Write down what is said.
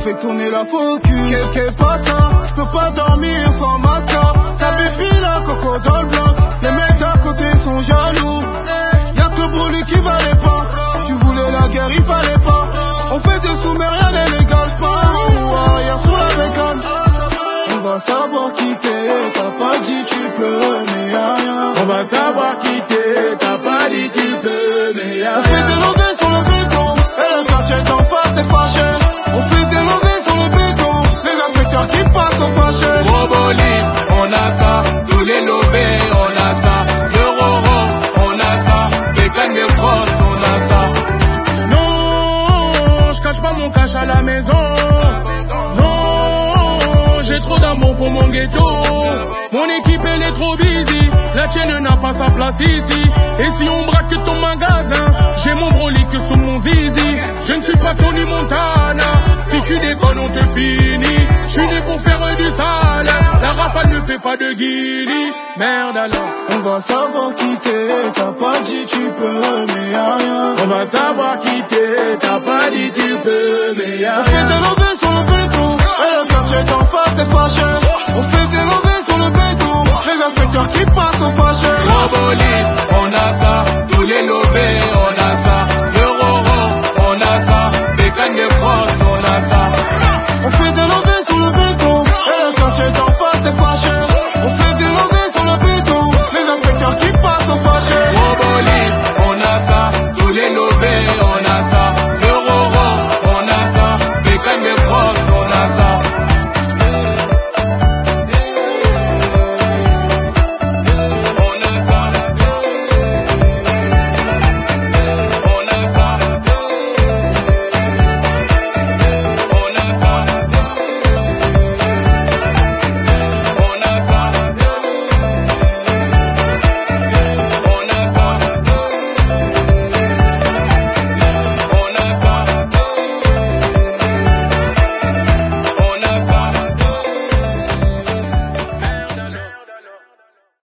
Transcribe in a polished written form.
fait tourner la focus. Qu'est pas ça, j'peux pas dormir sans masque. Ça pipi la coco dans le bloc. Les mecs d'à côté sont jaloux. Y'a que le brûlé qui valait pas. Tu voulais la guerre, il fallait pas. On fait des sous mais rien n'est légal. J'pars ou arrière sur la bécane. On va savoir qui t'es. T'as pas dit tu peux mais y'a rien. On va savoir qui t'es. T'as pas dit tu peux mais y'a rien. On fait des lovés sur le béton. Et le quartier d'en face est fâché. On fait des lovés sur le béton. Les inspecteurs qui passent sont fâchés. Robolis, on a ça. Tous les lovés, on a ça. Le Roro, on a ça. Bécane de cross, on a ça. Non, je cache pas mon cash à la maison. Non, j'ai trop d'amour pour mon ghetto. Mon équipe elle est trop busy. La tienne n'a pas sa place ici. Et si on braque ton magasin, j'ai mon brolic sous mon zizi. Je ne suis pas Tony Montana. Si tu déconnes on te finit. Je suis né pour faire du sale. La rafale ne fait pas de guilly. Merde alors. On va savoir qui t'es. T'as pas dit tu peux mais y'a rien. On va savoir qui t'es. T'as pas dit tu peux